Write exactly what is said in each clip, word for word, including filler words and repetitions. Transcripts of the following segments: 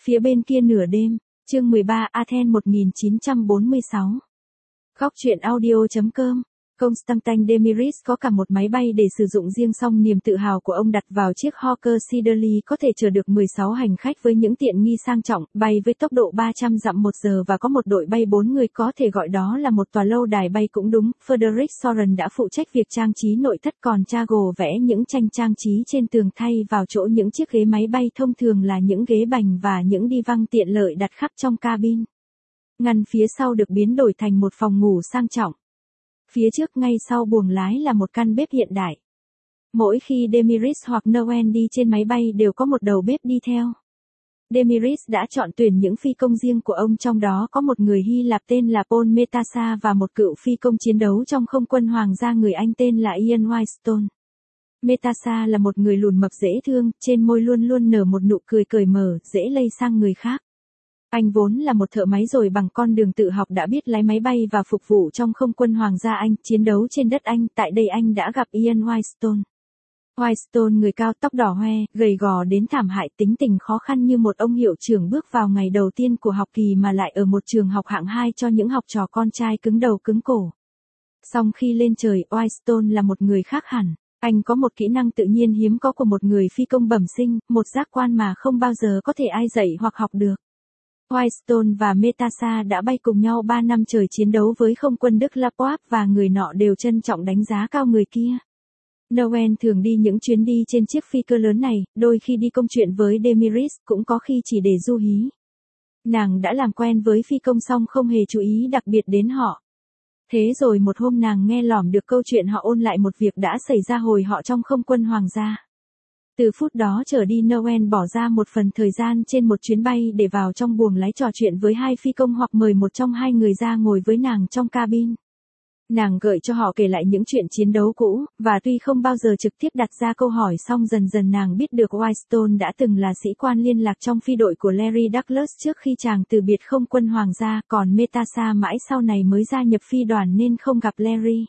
Phía bên kia nửa đêm, chương mười ba Athens một nghìn chín trăm bốn mươi sáu. Góc truyện audio.com. Constantine Demiris có cả một máy bay để sử dụng riêng, song niềm tự hào của ông đặt vào chiếc Hawker Siddeley có thể chở được mười sáu hành khách với những tiện nghi sang trọng, bay với tốc độ ba trăm dặm một giờ và có một đội bay bốn người, có thể gọi đó là một tòa lâu đài bay cũng đúng. Frederick Soren đã phụ trách việc trang trí nội thất, còn Chago vẽ những tranh trang trí trên tường, thay vào chỗ những chiếc ghế máy bay thông thường là những ghế bành và những đi văng tiện lợi đặt khắp trong cabin. Ngăn phía sau được biến đổi thành một phòng ngủ sang trọng. Phía trước ngay sau buồng lái là một căn bếp hiện đại. Mỗi khi Demiris hoặc Noel đi trên máy bay đều có một đầu bếp đi theo. Demiris đã chọn tuyển những phi công riêng của ông, trong đó có một người Hy Lạp tên là Paul Metasa và một cựu phi công chiến đấu trong không quân Hoàng gia người Anh tên là Ian Whitestone. Metasa là một người lùn mập dễ thương, trên môi luôn luôn nở một nụ cười cởi mở, dễ lây sang người khác. Anh vốn là một thợ máy, rồi bằng con đường tự học đã biết lái máy bay và phục vụ trong không quân Hoàng gia Anh, chiến đấu trên đất Anh. Tại đây anh đã gặp Ian Whitestone. Whitestone, người cao, tóc đỏ hoe, gầy gò đến thảm hại, tính tình khó khăn như một ông hiệu trưởng bước vào ngày đầu tiên của học kỳ, mà lại ở một trường học hạng hai cho những học trò con trai cứng đầu cứng cổ. Song khi lên trời, Whitestone là một người khác hẳn. Anh có một kỹ năng tự nhiên hiếm có của một người phi công bẩm sinh, một giác quan mà không bao giờ có thể ai dạy hoặc học được. Whitestone và Metasa đã bay cùng nhau ba năm trời chiến đấu với không quân Đức Lapwap, và người nọ đều trân trọng đánh giá cao người kia. Noel thường đi những chuyến đi trên chiếc phi cơ lớn này, đôi khi đi công chuyện với Demiris, cũng có khi chỉ để du hí. Nàng đã làm quen với phi công song không hề chú ý đặc biệt đến họ. Thế rồi một hôm nàng nghe lỏm được câu chuyện họ ôn lại một việc đã xảy ra hồi họ trong không quân Hoàng gia. Từ phút đó trở đi, Noel bỏ ra một phần thời gian trên một chuyến bay để vào trong buồng lái trò chuyện với hai phi công hoặc mời một trong hai người ra ngồi với nàng trong cabin. Nàng gợi cho họ kể lại những chuyện chiến đấu cũ, và tuy không bao giờ trực tiếp đặt ra câu hỏi, song dần dần nàng biết được Whitestone đã từng là sĩ quan liên lạc trong phi đội của Larry Douglas trước khi chàng từ biệt không quân Hoàng gia, còn Metasa mãi sau này mới gia nhập phi đoàn nên không gặp Larry.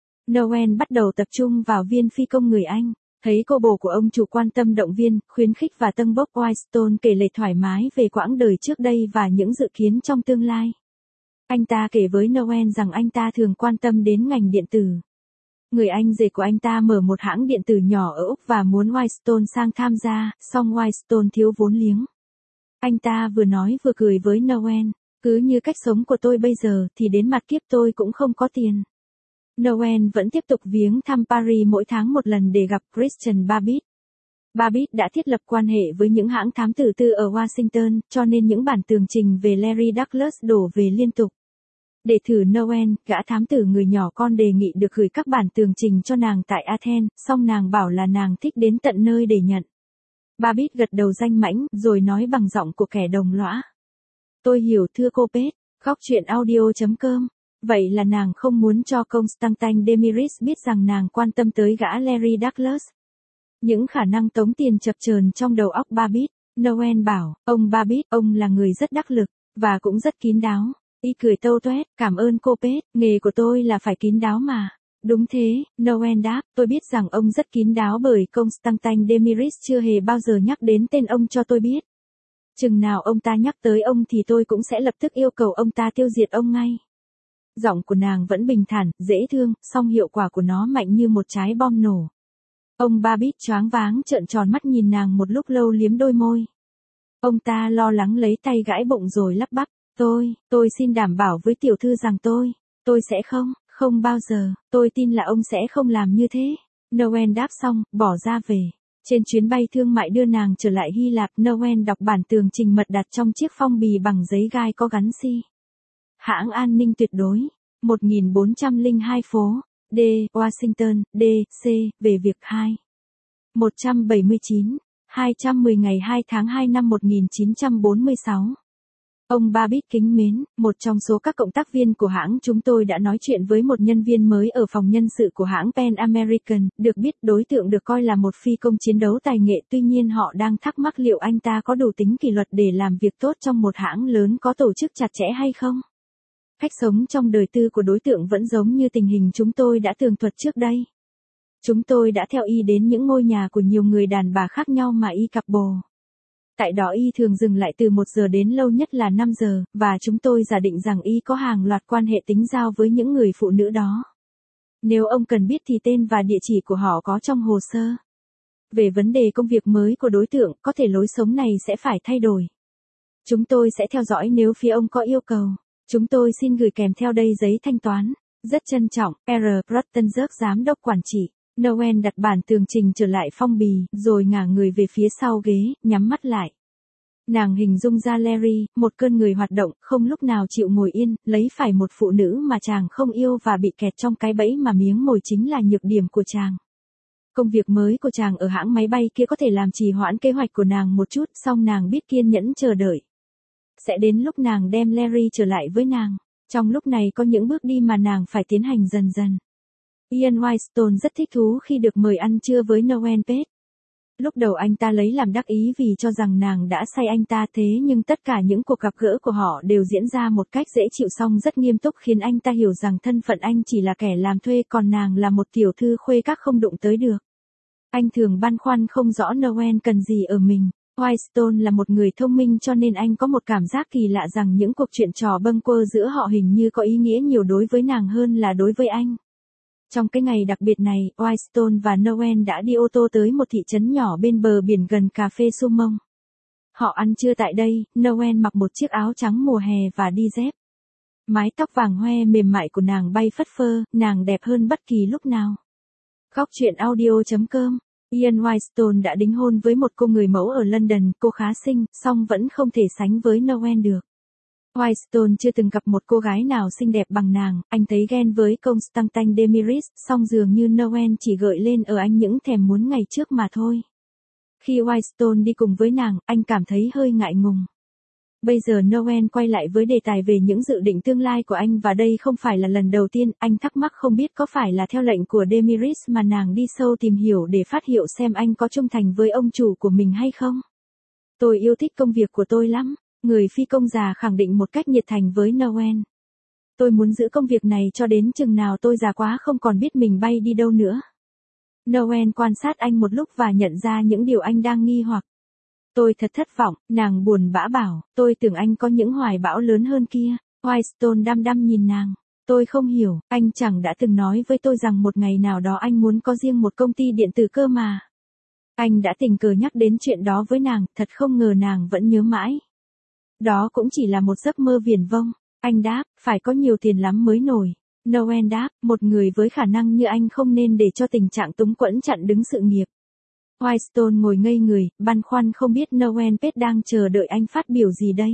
Noel bắt đầu tập trung vào viên phi công người Anh. Thấy cô bồ của ông chủ quan tâm động viên, khuyến khích và tâng bốc, Whitestone kể lể thoải mái về quãng đời trước đây và những dự kiến trong tương lai. Anh ta kể với Noel rằng anh ta thường quan tâm đến ngành điện tử. Người anh rể của anh ta mở một hãng điện tử nhỏ ở Úc và muốn Whitestone sang tham gia, song Whitestone thiếu vốn liếng. Anh ta vừa nói vừa cười với Noel, cứ như cách sống của tôi bây giờ thì đến mặt kiếp tôi cũng không có tiền. Noel vẫn tiếp tục viếng thăm Paris mỗi tháng một lần để gặp Christian Babbitt. Babbitt đã thiết lập quan hệ với những hãng thám tử tư ở Washington, cho nên những bản tường trình về Larry Douglas đổ về liên tục. Để thử Noel, gã thám tử người nhỏ con đề nghị được gửi các bản tường trình cho nàng tại Athens, song nàng bảo là nàng thích đến tận nơi để nhận. Babbitt gật đầu danh mãnh, rồi nói bằng giọng của kẻ đồng lõa. Tôi hiểu thưa cô Pết. Góc truyện audio.com. Vậy là nàng không muốn cho Constantine Demiris biết rằng nàng quan tâm tới gã Larry Douglas. Những khả năng tống tiền chập chờn trong đầu óc Babbitt. Noel bảo, ông Babbitt, ông là người rất đắc lực, và cũng rất kín đáo. Y cười tâu toét, cảm ơn cô Pết, nghề của tôi là phải kín đáo mà. Đúng thế, Noel đáp, tôi biết rằng ông rất kín đáo bởi Constantine Demiris chưa hề bao giờ nhắc đến tên ông cho tôi biết. Chừng nào ông ta nhắc tới ông thì tôi cũng sẽ lập tức yêu cầu ông ta tiêu diệt ông ngay. Giọng của nàng vẫn bình thản, dễ thương, song hiệu quả của nó mạnh như một trái bom nổ. Ông Babbitt choáng váng trợn tròn mắt nhìn nàng một lúc lâu, liếm đôi môi. Ông ta lo lắng lấy tay gãi bụng rồi lắp bắp, tôi, tôi xin đảm bảo với tiểu thư rằng tôi, tôi sẽ không, không bao giờ, tôi tin là ông sẽ không làm như thế. Noel đáp xong, bỏ ra về. Trên chuyến bay thương mại đưa nàng trở lại Hy Lạp, Noel đọc bản tường trình mật đặt trong chiếc phong bì bằng giấy gai có gắn xi. Hãng an ninh tuyệt đối, một nghìn bốn trăm lẻ hai phố, D, Washington, D, C, về việc hai. một trăm bảy mươi chín, hai trăm mười ngày hai tháng hai năm một nghìn chín trăm bốn mươi sáu. Ông Babbitt kính mến, một trong số các cộng tác viên của hãng chúng tôi đã nói chuyện với một nhân viên mới ở phòng nhân sự của hãng Pan American, được biết đối tượng được coi là một phi công chiến đấu tài nghệ, tuy nhiên họ đang thắc mắc liệu anh ta có đủ tính kỷ luật để làm việc tốt trong một hãng lớn có tổ chức chặt chẽ hay không. Cách sống trong đời tư của đối tượng vẫn giống như tình hình chúng tôi đã tường thuật trước đây. Chúng tôi đã theo y đến những ngôi nhà của nhiều người đàn bà khác nhau mà y cặp bồ. Tại đó y thường dừng lại từ một giờ đến lâu nhất là năm giờ, và chúng tôi giả định rằng y có hàng loạt quan hệ tính giao với những người phụ nữ đó. Nếu ông cần biết thì tên và địa chỉ của họ có trong hồ sơ. Về vấn đề công việc mới của đối tượng, có thể lối sống này sẽ phải thay đổi. Chúng tôi sẽ theo dõi nếu phía ông có yêu cầu. Chúng tôi xin gửi kèm theo đây giấy thanh toán. Rất trân trọng, R. Rottenberg giám đốc quản trị. Noel đặt bản tường trình trở lại phong bì, rồi ngả người về phía sau ghế, nhắm mắt lại. Nàng hình dung ra Larry, một cơn người hoạt động, không lúc nào chịu ngồi yên, lấy phải một phụ nữ mà chàng không yêu và bị kẹt trong cái bẫy mà miếng mồi chính là nhược điểm của chàng. Công việc mới của chàng ở hãng máy bay kia có thể làm trì hoãn kế hoạch của nàng một chút, song nàng biết kiên nhẫn chờ đợi. Sẽ đến lúc nàng đem Larry trở lại với nàng. Trong lúc này có những bước đi mà nàng phải tiến hành dần dần. Ian Whitestone rất thích thú khi được mời ăn trưa với Noel Page. Lúc đầu anh ta lấy làm đắc ý vì cho rằng nàng đã say anh ta, thế nhưng tất cả những cuộc gặp gỡ của họ đều diễn ra một cách dễ chịu song rất nghiêm túc, khiến anh ta hiểu rằng thân phận anh chỉ là kẻ làm thuê, còn nàng là một tiểu thư khuê các không đụng tới được. Anh thường băn khoăn không rõ Noel cần gì ở mình. Whitestone là một người thông minh cho nên anh có một cảm giác kỳ lạ rằng những cuộc chuyện trò bâng quơ giữa họ hình như có ý nghĩa nhiều đối với nàng hơn là đối với anh. Trong cái ngày đặc biệt này, Whitestone và Noel đã đi ô tô tới một thị trấn nhỏ bên bờ biển gần cà phê Sumong. Họ ăn trưa tại đây, Noel mặc một chiếc áo trắng mùa hè và đi dép. Mái tóc vàng hoe mềm mại của nàng bay phất phơ, nàng đẹp hơn bất kỳ lúc nào. Góc truyện audio chấm com. Ian Whitestone đã đính hôn với một cô người mẫu ở London, cô khá xinh, song vẫn không thể sánh với Noel được. Whitestone chưa từng gặp một cô gái nào xinh đẹp bằng nàng, anh thấy ghen với Constantine Demiris, song dường như Noel chỉ gợi lên ở anh những thèm muốn ngày trước mà thôi. Khi Whitestone đi cùng với nàng, anh cảm thấy hơi ngại ngùng. Bây giờ Noel quay lại với đề tài về những dự định tương lai của anh và đây không phải là lần đầu tiên, anh thắc mắc không biết có phải là theo lệnh của Demiris mà nàng đi sâu tìm hiểu để phát hiện xem anh có trung thành với ông chủ của mình hay không. Tôi yêu thích công việc của tôi lắm, người phi công già khẳng định một cách nhiệt thành với Noel. Tôi muốn giữ công việc này cho đến chừng nào tôi già quá không còn biết mình bay đi đâu nữa. Noel quan sát anh một lúc và nhận ra những điều anh đang nghi hoặc. Tôi thật thất vọng, nàng buồn bã bảo, tôi tưởng anh có những hoài bão lớn hơn kia. Whitestone đăm đăm nhìn nàng. Tôi không hiểu, anh chẳng đã từng nói với tôi rằng một ngày nào đó anh muốn có riêng một công ty điện tử cơ mà. Anh đã tình cờ nhắc đến chuyện đó với nàng, thật không ngờ nàng vẫn nhớ mãi. Đó cũng chỉ là một giấc mơ viển vông. Anh đáp, phải có nhiều tiền lắm mới nổi. Noel đáp, một người với khả năng như anh không nên để cho tình trạng túng quẫn chặn đứng sự nghiệp. Whitestone ngồi ngây người, băn khoăn không biết Noel Page đang chờ đợi anh phát biểu gì đây.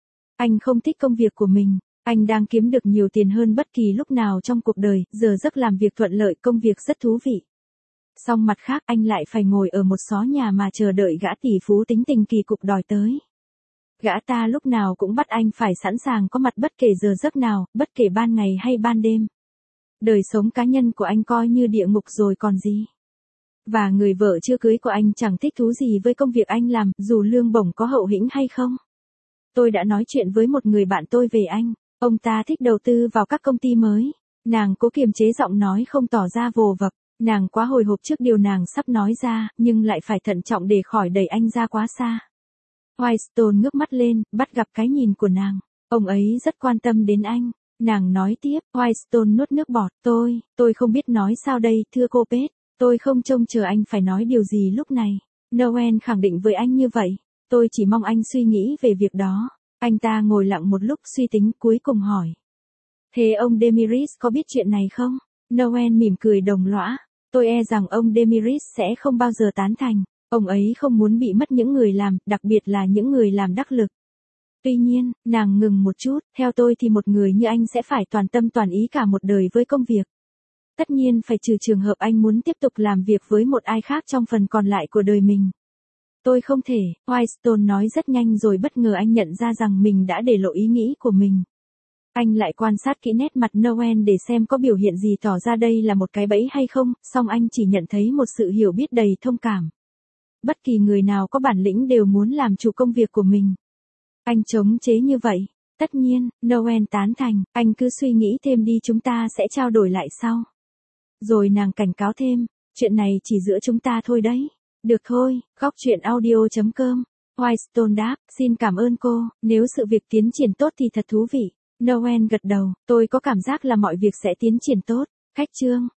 Anh không thích công việc của mình, anh đang kiếm được nhiều tiền hơn bất kỳ lúc nào trong cuộc đời, giờ giấc làm việc thuận lợi, công việc rất thú vị. Song mặt khác anh lại phải ngồi ở một xó nhà mà chờ đợi gã tỷ phú tính tình kỳ cục đòi tới. Gã ta lúc nào cũng bắt anh phải sẵn sàng có mặt bất kể giờ giấc nào, bất kể ban ngày hay ban đêm. Đời sống cá nhân của anh coi như địa ngục rồi còn gì. Và người vợ chưa cưới của anh chẳng thích thú gì với công việc anh làm, dù lương bổng có hậu hĩnh hay không. Tôi đã nói chuyện với một người bạn tôi về anh, ông ta thích đầu tư vào các công ty mới. Nàng cố kiềm chế giọng nói không tỏ ra vồ vập, nàng quá hồi hộp trước điều nàng sắp nói ra, nhưng lại phải thận trọng để khỏi đẩy anh ra quá xa. Whitestone ngước mắt lên, bắt gặp cái nhìn của nàng. Ông ấy rất quan tâm đến anh. Nàng nói tiếp, Whitestone nuốt nước bọt, tôi, tôi không biết nói sao đây, thưa cô Page. Tôi không trông chờ anh phải nói điều gì lúc này. Noel khẳng định với anh như vậy. Tôi chỉ mong anh suy nghĩ về việc đó. Anh ta ngồi lặng một lúc suy tính cuối cùng hỏi. Thế ông Demiris có biết chuyện này không? Noel mỉm cười đồng lõa. Tôi e rằng ông Demiris sẽ không bao giờ tán thành. Ông ấy không muốn bị mất những người làm, đặc biệt là những người làm đắc lực. Tuy nhiên, nàng ngừng một chút, theo tôi thì một người như anh sẽ phải toàn tâm toàn ý cả một đời với công việc. Tất nhiên phải trừ trường hợp anh muốn tiếp tục làm việc với một ai khác trong phần còn lại của đời mình. Tôi không thể, Whitestone nói rất nhanh rồi bất ngờ anh nhận ra rằng mình đã để lộ ý nghĩ của mình. Anh lại quan sát kỹ nét mặt Noel để xem có biểu hiện gì tỏ ra đây là một cái bẫy hay không, song anh chỉ nhận thấy một sự hiểu biết đầy thông cảm. Bất kỳ người nào có bản lĩnh đều muốn làm chủ công việc của mình. Anh chống chế như vậy. Tất nhiên, Noel tán thành, anh cứ suy nghĩ thêm đi, chúng ta sẽ trao đổi lại sau. Rồi nàng cảnh cáo thêm, chuyện này chỉ giữa chúng ta thôi đấy. Được thôi, góc truyện audio chấm com Whitestone đáp, xin cảm ơn cô, nếu sự việc tiến triển tốt thì thật thú vị. Noel gật đầu, tôi có cảm giác là mọi việc sẽ tiến triển tốt. Khách trương,